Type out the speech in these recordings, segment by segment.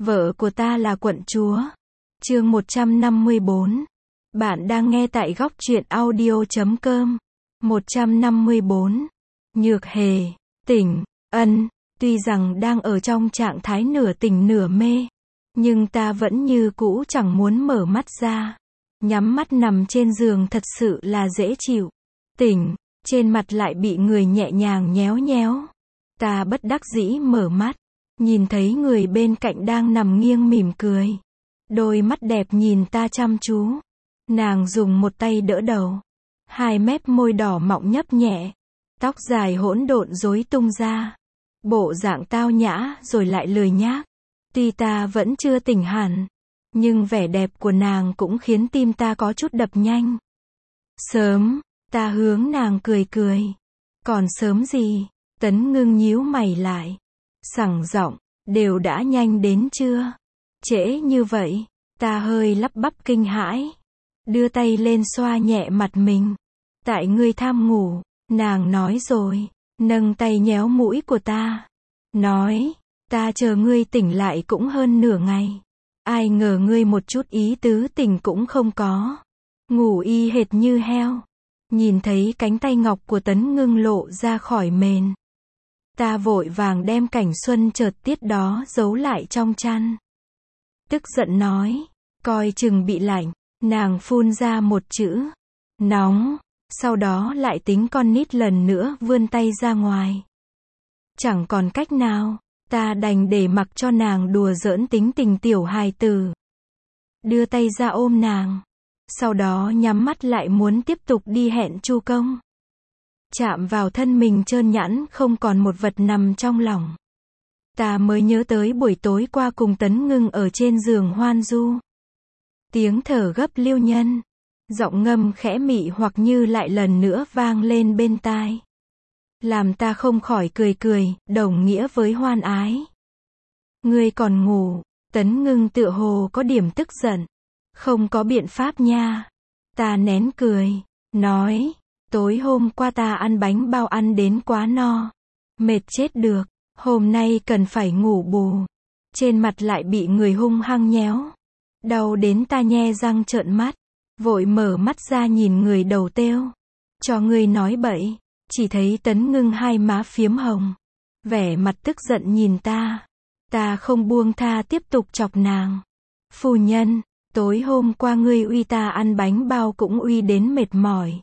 Vợ của ta là quận chúa. Chương 154. Bạn đang nghe tại góc truyện audio.com. 154. Nhược Hề, tỉnh, ân, tuy rằng đang ở trong trạng thái nửa tỉnh nửa mê, nhưng ta vẫn như cũ chẳng muốn mở mắt ra. Nhắm mắt nằm trên giường thật sự là dễ chịu. Tỉnh, trên mặt lại bị người nhẹ nhàng nhéo nhéo. Ta bất đắc dĩ mở mắt, nhìn thấy người bên cạnh đang nằm nghiêng mỉm cười. Đôi mắt đẹp nhìn ta chăm chú. Nàng dùng một tay đỡ đầu. Hai mép môi đỏ mọng nhấp nhẹ. Tóc dài hỗn độn rối tung ra. Bộ dạng tao nhã rồi lại lười nhác. Tuy ta vẫn chưa tỉnh hẳn, nhưng vẻ đẹp của nàng cũng khiến tim ta có chút đập nhanh. Sớm, ta hướng nàng cười cười. Còn sớm gì? Tấn Ngưng nhíu mày lại. Sẳng giọng, đều đã nhanh đến chưa? Trễ như vậy, ta hơi lắp bắp kinh hãi. Đưa tay lên xoa nhẹ mặt mình. Tại ngươi tham ngủ, nàng nói rồi, nâng tay nhéo mũi của ta. Nói, ta chờ ngươi tỉnh lại cũng hơn nửa ngày. Ai ngờ ngươi một chút ý tứ tỉnh cũng không có. Ngủ y hệt như heo. Nhìn thấy cánh tay ngọc của Tấn Ngưng lộ ra khỏi mền. Ta vội vàng đem cảnh xuân chợt tiết đó giấu lại trong chăn. Tức giận nói, coi chừng bị lạnh. Nàng phun ra một chữ, nóng, sau đó lại tính con nít lần nữa vươn tay ra ngoài. Chẳng còn cách nào, ta đành để mặc cho nàng đùa giỡn tính tình tiểu hài tử. Đưa tay ra ôm nàng, sau đó nhắm mắt lại muốn tiếp tục đi hẹn Chu Công. Chạm vào thân mình trơn nhẵn không còn một vật nằm trong lòng. Ta mới nhớ tới buổi tối qua cùng Tấn Ngưng ở trên giường hoan du. Tiếng thở gấp liêu nhân, giọng ngâm khẽ mị hoặc như lại lần nữa vang lên bên tai. Làm ta không khỏi cười cười, đồng nghĩa với hoan ái. Ngươi còn ngủ? Tấn Ngưng tựa hồ có điểm tức giận. Không có biện pháp nha. Ta nén cười, nói, tối hôm qua ta ăn bánh bao ăn đến quá no. Mệt chết được, hôm nay cần phải ngủ bù. Trên mặt lại bị người hung hăng nhéo. Đau đến ta nhe răng trợn mắt. Vội mở mắt ra nhìn người đầu têu. Cho ngươi nói bậy. Chỉ thấy Tấn Ngưng hai má phiếm hồng. Vẻ mặt tức giận nhìn ta. Ta không buông tha tiếp tục chọc nàng. Phu nhân, tối hôm qua ngươi uy ta ăn bánh bao cũng uy đến mệt mỏi.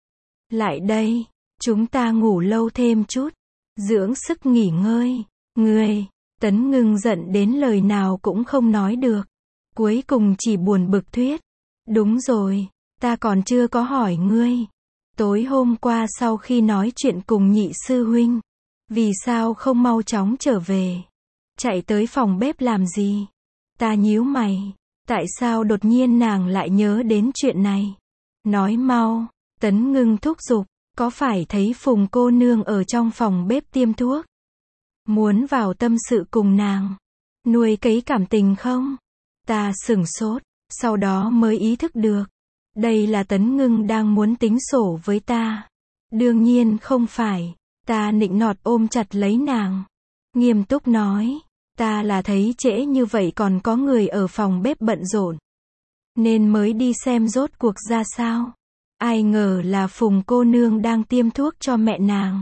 Lại đây, chúng ta ngủ lâu thêm chút. Dưỡng sức nghỉ ngơi. Ngươi, Tấn Ngưng giận đến lời nào cũng không nói được. Cuối cùng chỉ buồn bực thuyết. Đúng rồi, ta còn chưa có hỏi ngươi. Tối hôm qua sau khi nói chuyện cùng nhị sư huynh, vì sao không mau chóng trở về? Chạy tới phòng bếp làm gì? Ta nhíu mày, tại sao đột nhiên nàng lại nhớ đến chuyện này? Nói mau, Tấn Ngưng thúc giục, có phải thấy Phùng cô nương ở trong phòng bếp tiêm thuốc? Muốn vào tâm sự cùng nàng, nuôi cấy cảm tình không? Ta sửng sốt, sau đó mới ý thức được. Đây là Tấn Ngưng đang muốn tính sổ với ta. Đương nhiên không phải. Ta nịnh nọt ôm chặt lấy nàng. Nghiêm túc nói. Ta là thấy trễ như vậy còn có người ở phòng bếp bận rộn. Nên mới đi xem rốt cuộc ra sao. Ai ngờ là Phùng cô nương đang tiêm thuốc cho mẹ nàng.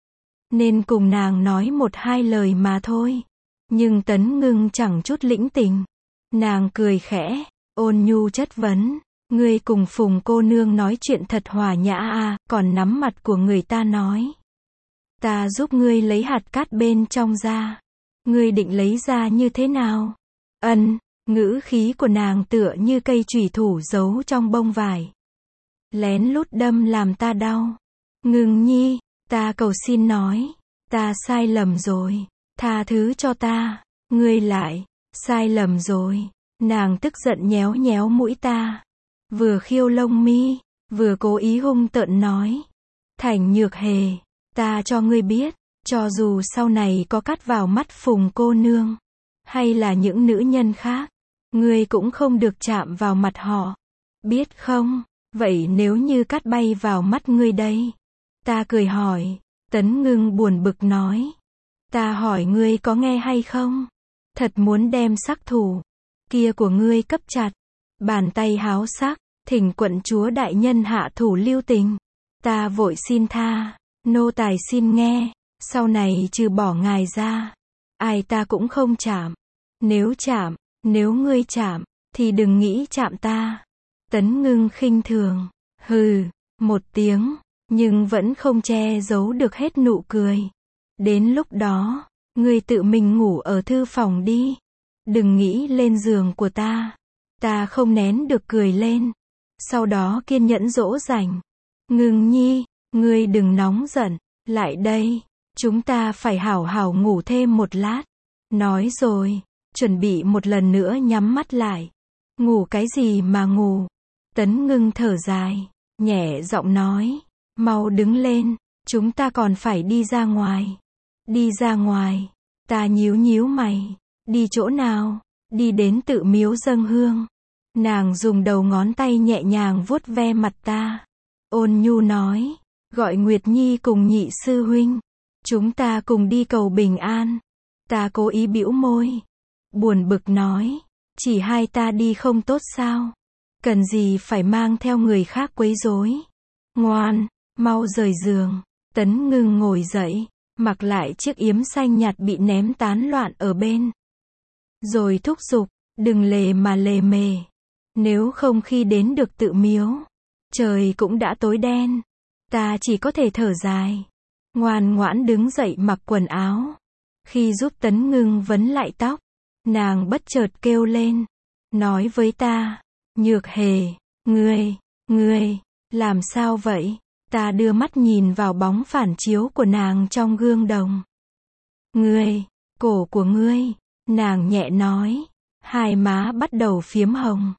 Nên cùng nàng nói một hai lời mà thôi. Nhưng Tấn Ngưng chẳng chút lĩnh tình. Nàng cười khẽ, ôn nhu chất vấn. Ngươi cùng Phùng cô nương nói chuyện thật hòa nhã à, còn nắm mặt của người ta nói. Ta giúp ngươi lấy hạt cát bên trong ra. Ngươi định lấy ra như thế nào? Ân, ngữ khí của nàng tựa như cây chủy thủ giấu trong bông vải. Lén lút đâm làm ta đau. Ngưng nhi, ta cầu xin nói. Ta sai lầm rồi. Tha thứ cho ta. Ngươi lại, sai lầm rồi. Nàng tức giận nhéo nhéo mũi ta. Vừa khiêu lông mi, vừa cố ý hung tợn nói. Thành Nhược Hề, ta cho ngươi biết, cho dù sau này có cắt vào mắt Phùng cô nương, hay là những nữ nhân khác, ngươi cũng không được chạm vào mặt họ. Biết không? Vậy nếu như cắt bay vào mắt ngươi đây? Ta cười hỏi. Tấn Ngưng buồn bực nói. Ta hỏi ngươi có nghe hay không? thật muốn đem sắc thủ kia của ngươi cấp chặt. Bàn tay háo sắc, thỉnh quận chúa đại nhân hạ thủ lưu tình. Ta vội xin tha, nô tài xin nghe, sau này trừ bỏ ngài ra, ai ta cũng không chạm. Nếu ngươi chạm, thì đừng nghĩ chạm ta. Tấn Ngưng khinh thường, hừ, một tiếng, nhưng vẫn không che giấu được hết nụ cười. Đến lúc đó, ngươi tự mình ngủ ở thư phòng đi. Đừng nghĩ lên giường của ta. Ta không nén được cười lên. Sau đó kiên nhẫn dỗ dành. Ngưng nhi, ngươi đừng nóng giận, lại đây, chúng ta phải hảo hảo ngủ thêm một lát. Nói rồi, chuẩn bị một lần nữa nhắm mắt lại. Ngủ cái gì mà ngủ? Tấn Ngưng thở dài, nhẹ giọng nói, mau đứng lên, chúng ta còn phải đi ra ngoài. Đi ra ngoài, ta nhíu nhíu mày, đi chỗ nào? Đi đến Tự Miếu dâng hương. Nàng dùng đầu ngón tay nhẹ nhàng vuốt ve mặt ta. Ôn nhu nói, gọi Nguyệt Nhi cùng nhị sư huynh. Chúng ta cùng đi cầu bình an. Ta cố ý bĩu môi. Buồn bực nói, chỉ hai ta đi không tốt sao? Cần gì phải mang theo người khác quấy rối? Ngoan, mau rời giường. Tấn Ngưng ngồi dậy, mặc lại chiếc yếm xanh nhạt bị ném tán loạn ở bên. Rồi thúc giục, đừng lề mà lề mề. Nếu không khi đến được Tự Miếu, trời cũng đã tối đen. Ta chỉ có thể thở dài. Ngoan ngoãn đứng dậy mặc quần áo. Khi giúp Tấn Ngưng vấn lại tóc, nàng bất chợt kêu lên. Nói với ta, Nhược Hề, ngươi, làm sao vậy? Ta đưa mắt nhìn vào bóng phản chiếu của nàng trong gương đồng. Cổ của ngươi, nàng nhẹ nói. Hai má bắt đầu phiếm hồng.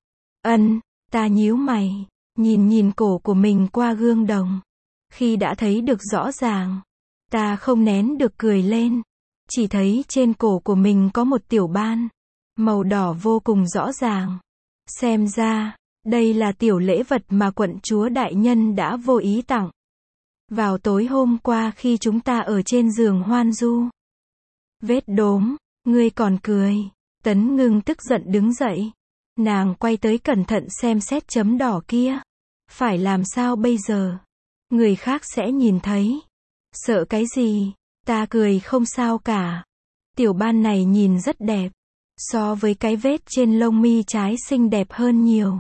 Ta nhíu mày, nhìn cổ của mình qua gương đồng. Khi đã thấy được rõ ràng, ta không nén được cười lên. Chỉ thấy trên cổ của mình có một tiểu ban, màu đỏ vô cùng rõ ràng. Xem ra, đây là tiểu lễ vật mà quận chúa đại nhân đã vô ý tặng vào tối hôm qua khi chúng ta ở trên giường hoan du. Vết đốm, ngươi còn cười. Tấn Ngưng tức giận đứng dậy. Nàng quay tới cẩn thận xem xét chấm đỏ kia. Phải làm sao bây giờ? Người khác sẽ nhìn thấy. Sợ cái gì? Ta cười không sao cả. Tiểu ban này nhìn rất đẹp. So với cái vết trên lông mi trái xinh đẹp hơn nhiều.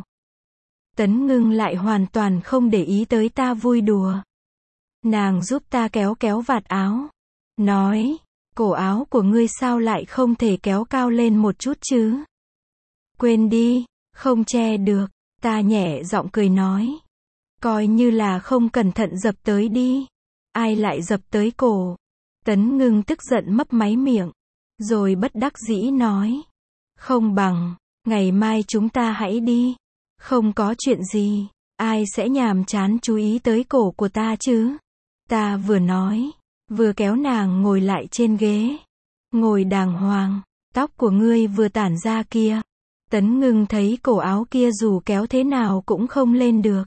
Tấn Ngưng lại hoàn toàn không để ý tới ta vui đùa. Nàng giúp ta kéo vạt áo. Nói, cổ áo của ngươi sao lại không thể kéo cao lên một chút chứ? Quên đi, không che được. Ta nhẹ giọng cười nói. Coi như là không cẩn thận dập tới đi. Ai lại dập tới cổ? Tấn Ngưng tức giận mấp máy miệng. Rồi bất đắc dĩ nói. Không bằng, ngày mai chúng ta hãy đi. Không có chuyện gì, ai sẽ nhàm chán chú ý tới cổ của ta chứ? Ta vừa nói, vừa kéo nàng ngồi lại trên ghế. Ngồi đàng hoàng, tóc của ngươi vừa tản ra kia. Tấn Ngưng thấy cổ áo kia dù kéo thế nào cũng không lên được.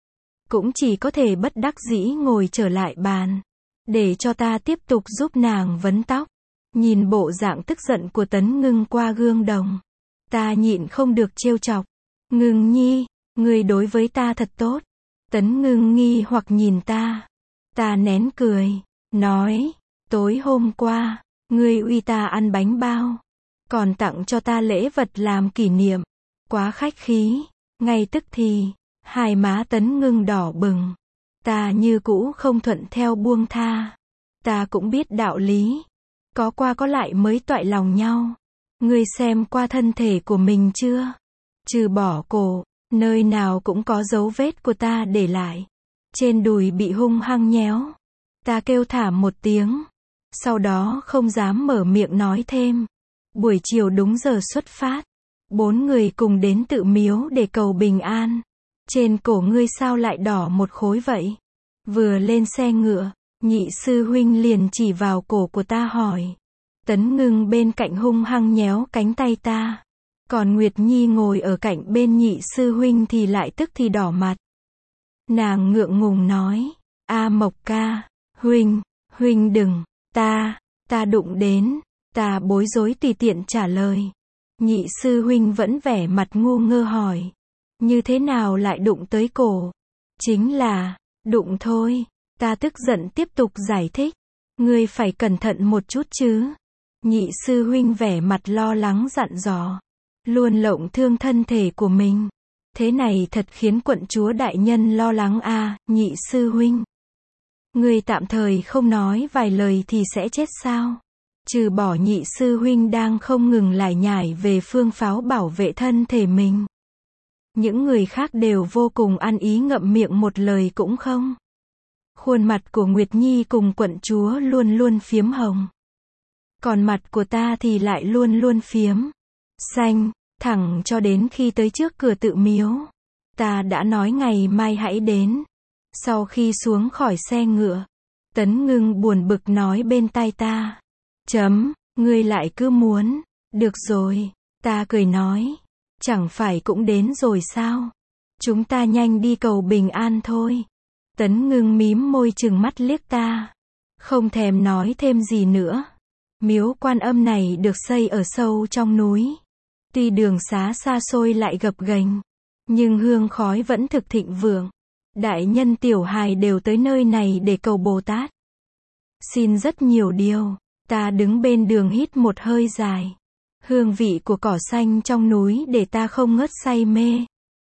Cũng chỉ có thể bất đắc dĩ ngồi trở lại bàn. Để cho ta tiếp tục giúp nàng vấn tóc. Nhìn bộ dạng tức giận của Tấn Ngưng qua gương đồng. Ta nhịn không được trêu chọc. Ngưng nhi, ngươi đối với ta thật tốt. Tấn Ngưng nghi hoặc nhìn ta. Ta nén cười, nói, tối hôm qua, ngươi uy ta ăn bánh bao. Còn tặng cho ta lễ vật làm kỷ niệm. Quá khách khí. Ngay tức thì, hai má Tấn Ngưng đỏ bừng. Ta như cũ không thuận theo buông tha. Ta cũng biết đạo lý. Có qua có lại mới toại lòng nhau. Ngươi xem qua thân thể của mình chưa? Trừ bỏ cổ, nơi nào cũng có dấu vết của ta để lại. Trên đùi bị hung hăng nhéo. Ta kêu thảm một tiếng. Sau đó không dám mở miệng nói thêm. Buổi chiều đúng giờ xuất phát. 4 người cùng đến Tự Miếu để cầu bình an. Trên cổ ngươi sao lại đỏ một khối vậy? Vừa lên xe ngựa, nhị sư huynh liền chỉ vào cổ của ta hỏi. Tấn Ngưng bên cạnh hung hăng nhéo cánh tay ta. Còn Nguyệt Nhi ngồi ở cạnh bên nhị sư huynh thì lại tức thì đỏ mặt. Nàng ngượng ngùng nói. A Mộc ca, huynh đừng, ta đụng đến. Ta bối rối tùy tiện trả lời. Nhị sư huynh vẫn vẻ mặt ngu ngơ hỏi. Như thế nào lại đụng tới cổ? Chính là, đụng thôi. Ta tức giận tiếp tục giải thích. Ngươi phải cẩn thận một chút chứ. Nhị sư huynh vẻ mặt lo lắng dặn dò. Luôn lộng thương thân thể của mình. Thế này thật khiến quận chúa đại nhân lo lắng a, nhị sư huynh. Ngươi tạm thời không nói vài lời thì sẽ chết sao? Trừ bỏ nhị sư huynh đang không ngừng lải nhải về phương pháo bảo vệ thân thể mình. Những người khác đều vô cùng ăn ý ngậm miệng một lời cũng không. Khuôn mặt của Nguyệt Nhi cùng quận chúa luôn luôn phiếm hồng. Còn mặt của ta thì lại luôn luôn phiếm xanh, thẳng cho đến khi tới trước cửa tự miếu. Ta đã nói ngày mai hãy đến. Sau khi xuống khỏi xe ngựa, Tấn Ngưng buồn bực nói bên tai ta. Ngươi lại cứ muốn. Được rồi, ta cười nói. Chẳng phải cũng đến rồi sao? Chúng ta nhanh đi cầu bình an thôi. Tấn Ngưng mím môi trừng mắt liếc ta. Không thèm nói thêm gì nữa. Miếu Quan Âm này được xây ở sâu trong núi. Tuy đường xá xa xôi lại gập ghềnh, nhưng hương khói vẫn thực thịnh vượng. Đại nhân tiểu hài đều tới nơi này để cầu Bồ Tát. Xin rất nhiều điều. Ta đứng bên đường hít một hơi dài. Hương vị của cỏ xanh trong núi để ta không ngớt say mê.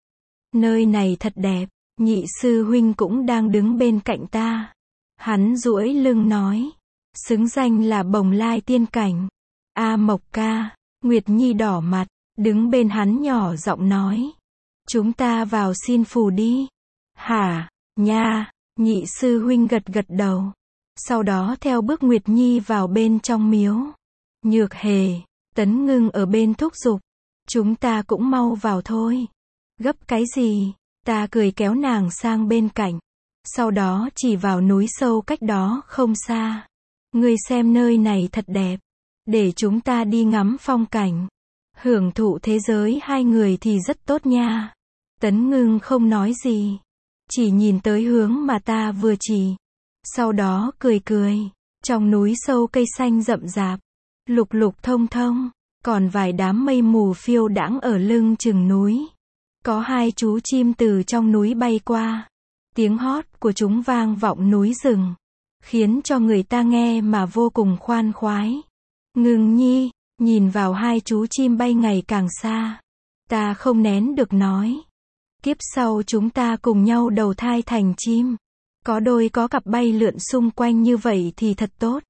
Nơi này thật đẹp. Nhị sư huynh cũng đang đứng bên cạnh ta. Hắn duỗi lưng nói. Xứng danh là Bồng Lai tiên cảnh. A Mộc ca. Nguyệt Nhi đỏ mặt, đứng bên hắn nhỏ giọng nói. Chúng ta vào xin phù đi. Hả, nha, nhị sư huynh gật gật đầu. Sau đó theo bước Nguyệt Nhi vào bên trong miếu. Nhược Hề, Tấn Ngưng ở bên thúc giục. Chúng ta cũng mau vào thôi. Gấp cái gì? Ta cười kéo nàng sang bên cạnh. Sau đó chỉ vào núi sâu cách đó không xa. Ngươi xem nơi này thật đẹp. Để chúng ta đi ngắm phong cảnh. Hưởng thụ thế giới hai người thì rất tốt nha. Tấn Ngưng không nói gì. Chỉ nhìn tới hướng mà ta vừa chỉ. Sau đó cười cười. Trong núi sâu cây xanh rậm rạp. Lục lục thông thông. Còn vài đám mây mù phiêu đãng ở lưng chừng núi. Có hai chú chim từ trong núi bay qua. Tiếng hót của chúng vang vọng núi rừng. Khiến cho người ta nghe mà vô cùng khoan khoái. Ngưng Nhi, nhìn vào hai chú chim bay ngày càng xa. Ta không nén được nói. Kiếp sau chúng ta cùng nhau đầu thai thành chim. Có đôi có cặp bay lượn xung quanh như vậy thì thật tốt.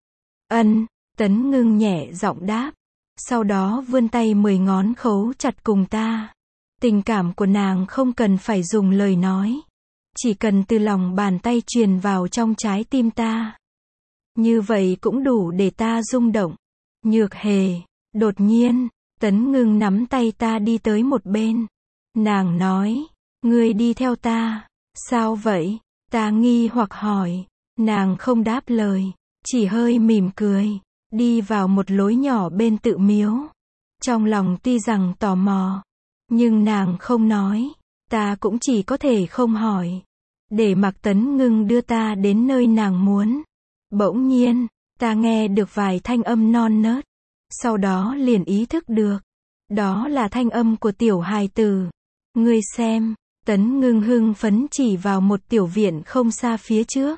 Ân, Tấn Ngưng nhẹ giọng đáp. Sau đó vươn tay 10 ngón khấu chặt cùng ta. Tình cảm của nàng không cần phải dùng lời nói. Chỉ cần từ lòng bàn tay truyền vào trong trái tim ta. Như vậy cũng đủ để ta rung động. Nhược Hề, đột nhiên, Tấn Ngưng nắm tay ta đi tới một bên. Nàng nói, ngươi đi theo ta. Sao vậy? Ta nghi hoặc hỏi. Nàng không đáp lời, chỉ hơi mỉm cười. Đi vào một lối nhỏ bên tự miếu. Trong lòng tuy rằng tò mò, nhưng nàng không nói. Ta cũng chỉ có thể không hỏi. Để mặc Tấn Ngưng đưa ta đến nơi nàng muốn. Bỗng nhiên, ta nghe được vài thanh âm non nớt. Sau đó liền ý thức được. Đó là thanh âm của tiểu hài tử. Ngươi xem, Tấn Ngưng hưng phấn chỉ vào một tiểu viện không xa phía trước.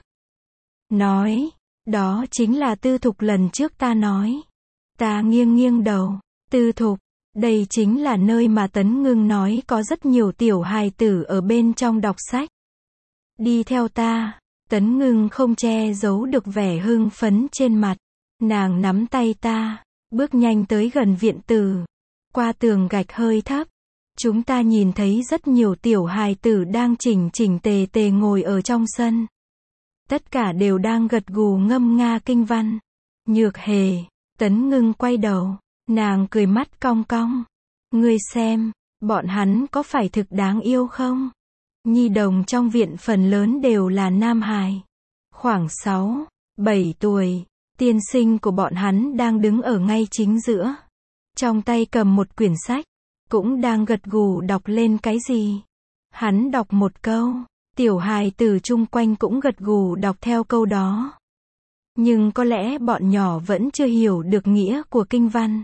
Nói, đó chính là Tư Thục lần trước ta nói. Ta nghiêng nghiêng đầu. Tư Thục, đây chính là nơi mà Tấn Ngưng nói có rất nhiều tiểu hài tử ở bên trong đọc sách. Đi theo ta. Tấn Ngưng không che giấu được vẻ hưng phấn trên mặt. Nàng nắm tay ta, bước nhanh tới gần viện tử. Qua tường gạch hơi thấp, chúng ta nhìn thấy rất nhiều tiểu hài tử đang chỉnh chỉnh tề tề ngồi ở trong sân. Tất cả đều đang gật gù ngâm nga kinh văn. Nhược Hề, Tấn Ngưng quay đầu, nàng cười mắt cong cong. Ngươi xem, bọn hắn có phải thực đáng yêu không? Nhi đồng trong viện phần lớn đều là nam hài. Khoảng 6, 7 tuổi, tiên sinh của bọn hắn đang đứng ở ngay chính giữa. Trong tay cầm một quyển sách, cũng đang gật gù đọc lên cái gì. Hắn đọc một câu, tiểu hài tử chung quanh cũng gật gù đọc theo câu đó. Nhưng có lẽ bọn nhỏ vẫn chưa hiểu được nghĩa của kinh văn.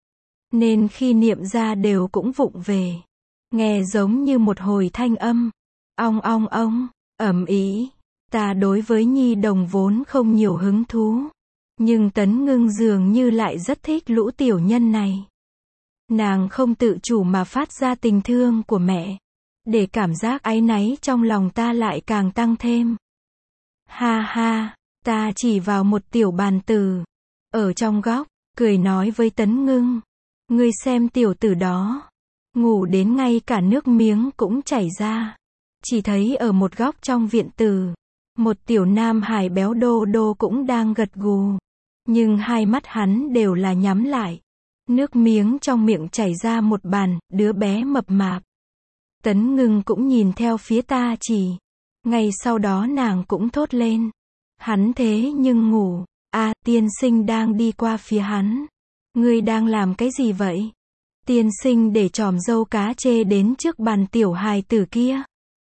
Nên khi niệm ra đều cũng vụng về. Nghe giống như một hồi thanh âm. Ong ong ong, ầm ĩ. Ta đối với nhi đồng vốn không nhiều hứng thú. Nhưng Tấn Ngưng dường như lại rất thích lũ tiểu nhân này. Nàng không tự chủ mà phát ra tình thương của mẹ. Để cảm giác áy náy trong lòng ta lại càng tăng thêm. Ha ha, ta chỉ vào một tiểu bàn tử. Ở trong góc, cười nói với Tấn Ngưng. Ngươi xem tiểu tử đó. Ngủ đến ngay cả nước miếng cũng chảy ra. Chỉ thấy ở một góc trong viện tử. Một tiểu nam hài béo đô đô cũng đang gật gù. Nhưng hai mắt hắn đều là nhắm lại. Nước miếng trong miệng chảy ra một bàn, đứa bé mập mạp. Tấn Ngưng cũng nhìn theo phía ta chỉ. Ngay sau đó nàng cũng thốt lên. Hắn thế nhưng ngủ. Tiên sinh đang đi qua phía hắn. Ngươi đang làm cái gì vậy? Tiên sinh để chòm râu cá chê đến trước bàn tiểu hài tử kia.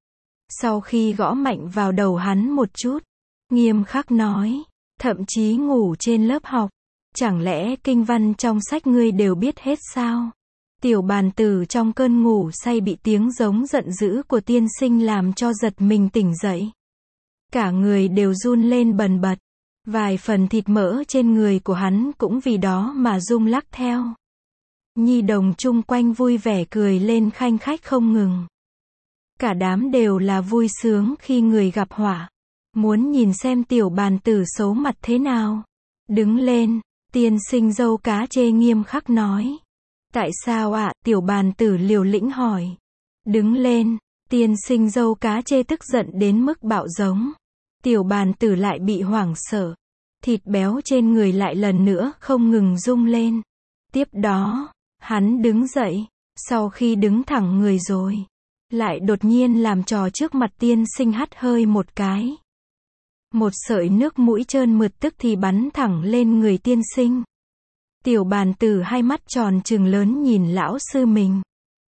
Sau khi gõ mạnh vào đầu hắn một chút, nghiêm khắc nói, thậm chí ngủ trên lớp học. Chẳng lẽ kinh văn trong sách ngươi đều biết hết sao? Tiểu bàn tử trong cơn ngủ say bị tiếng giống giận dữ của tiên sinh làm cho giật mình tỉnh dậy. Cả người đều run lên bần bật. Vài phần thịt mỡ trên người của hắn cũng vì đó mà rung lắc theo. Nhi đồng chung quanh vui vẻ cười lên khanh khách không ngừng. Cả đám đều là vui sướng khi người gặp họa. Muốn nhìn xem tiểu bàn tử xấu mặt thế nào. Đứng lên, tiên sinh dâu cá chê nghiêm khắc nói. Tại sao ạ? Tiểu bàn tử liều lĩnh hỏi. Đứng lên, tiên sinh dâu cá chê tức giận đến mức bạo giống. Tiểu bàn tử lại bị hoảng sợ. Thịt béo trên người lại lần nữa không ngừng rung lên. Tiếp đó, hắn đứng dậy. Sau khi đứng thẳng người rồi, lại đột nhiên làm trò trước mặt tiên sinh hắt hơi một cái. Một sợi nước mũi trơn mượt tức thì bắn thẳng lên người tiên sinh. Tiểu bàn tử hai mắt tròn trừng lớn nhìn lão sư mình.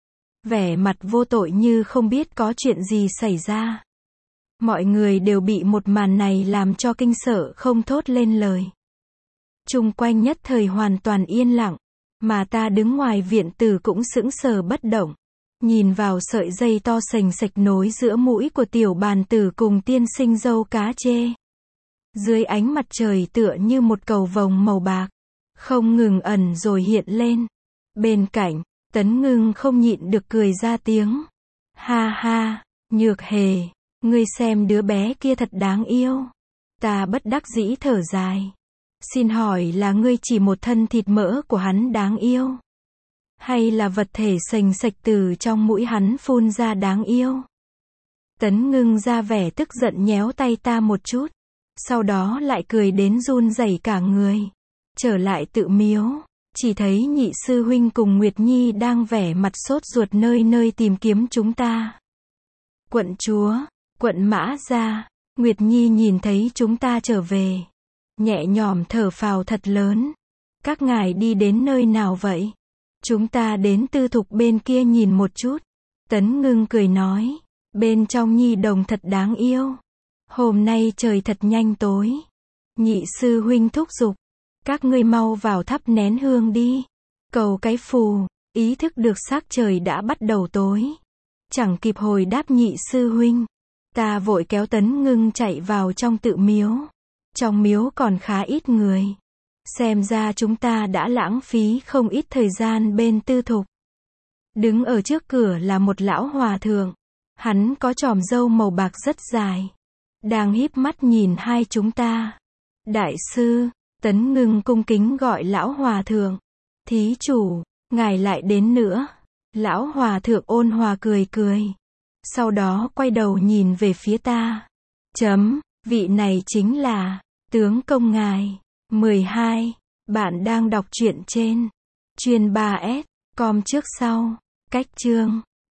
Vẻ mặt vô tội như không biết có chuyện gì xảy ra. Mọi người đều bị một màn này làm cho kinh sợ không thốt lên lời. Chung quanh nhất thời hoàn toàn yên lặng. Mà ta đứng ngoài viện tử cũng sững sờ bất động. Nhìn vào sợi dây to sành sạch nối giữa mũi của tiểu bàn tử cùng tiên sinh dâu cá chê. Dưới ánh mặt trời tựa như một cầu vồng màu bạc. Không ngừng ẩn rồi hiện lên. Bên cạnh, Tấn Ngưng không nhịn được cười ra tiếng. Ha ha, Nhược Hề, ngươi xem đứa bé kia thật đáng yêu. Ta bất đắc dĩ thở dài. Xin hỏi là ngươi chỉ một thân thịt mỡ của hắn đáng yêu? Hay là vật thể sành sạch từ trong mũi hắn phun ra đáng yêu? Tấn Ngưng ra vẻ tức giận nhéo tay ta một chút. Sau đó lại cười đến run rẩy cả người. Trở lại tự miếu. Chỉ thấy nhị sư huynh cùng Nguyệt Nhi đang vẻ mặt sốt ruột nơi nơi tìm kiếm chúng ta. Quận chúa, quận mã gia, Nguyệt Nhi nhìn thấy chúng ta trở về. Nhẹ nhõm thở phào thật lớn. Các ngài đi đến nơi nào vậy? Chúng ta đến tư thục bên kia nhìn một chút. Tấn Ngưng cười nói. Bên trong nhi đồng thật đáng yêu. Hôm nay trời thật nhanh tối. Nhị sư huynh thúc giục. Các ngươi mau vào thắp nén hương đi. Cầu cái phù. Ý thức được sắc trời đã bắt đầu tối. Chẳng kịp hồi đáp nhị sư huynh. Ta vội kéo Tấn Ngưng chạy vào trong tự miếu. Trong miếu còn khá ít người. Xem ra chúng ta đã lãng phí không ít thời gian bên tư thục. Đứng ở trước cửa là một lão hòa thượng. Hắn có chòm râu màu bạc rất dài. Đang híp mắt nhìn hai chúng ta. Đại sư, Tấn Ngưng cung kính gọi lão hòa thượng. Thí chủ, ngài lại đến nữa. Lão hòa thượng ôn hòa cười cười. Sau đó quay đầu nhìn về phía ta. Vị này chính là tướng công ngài. 12. Bạn đang đọc truyện trên Chuyên 3S. Com trước sau. Cách chương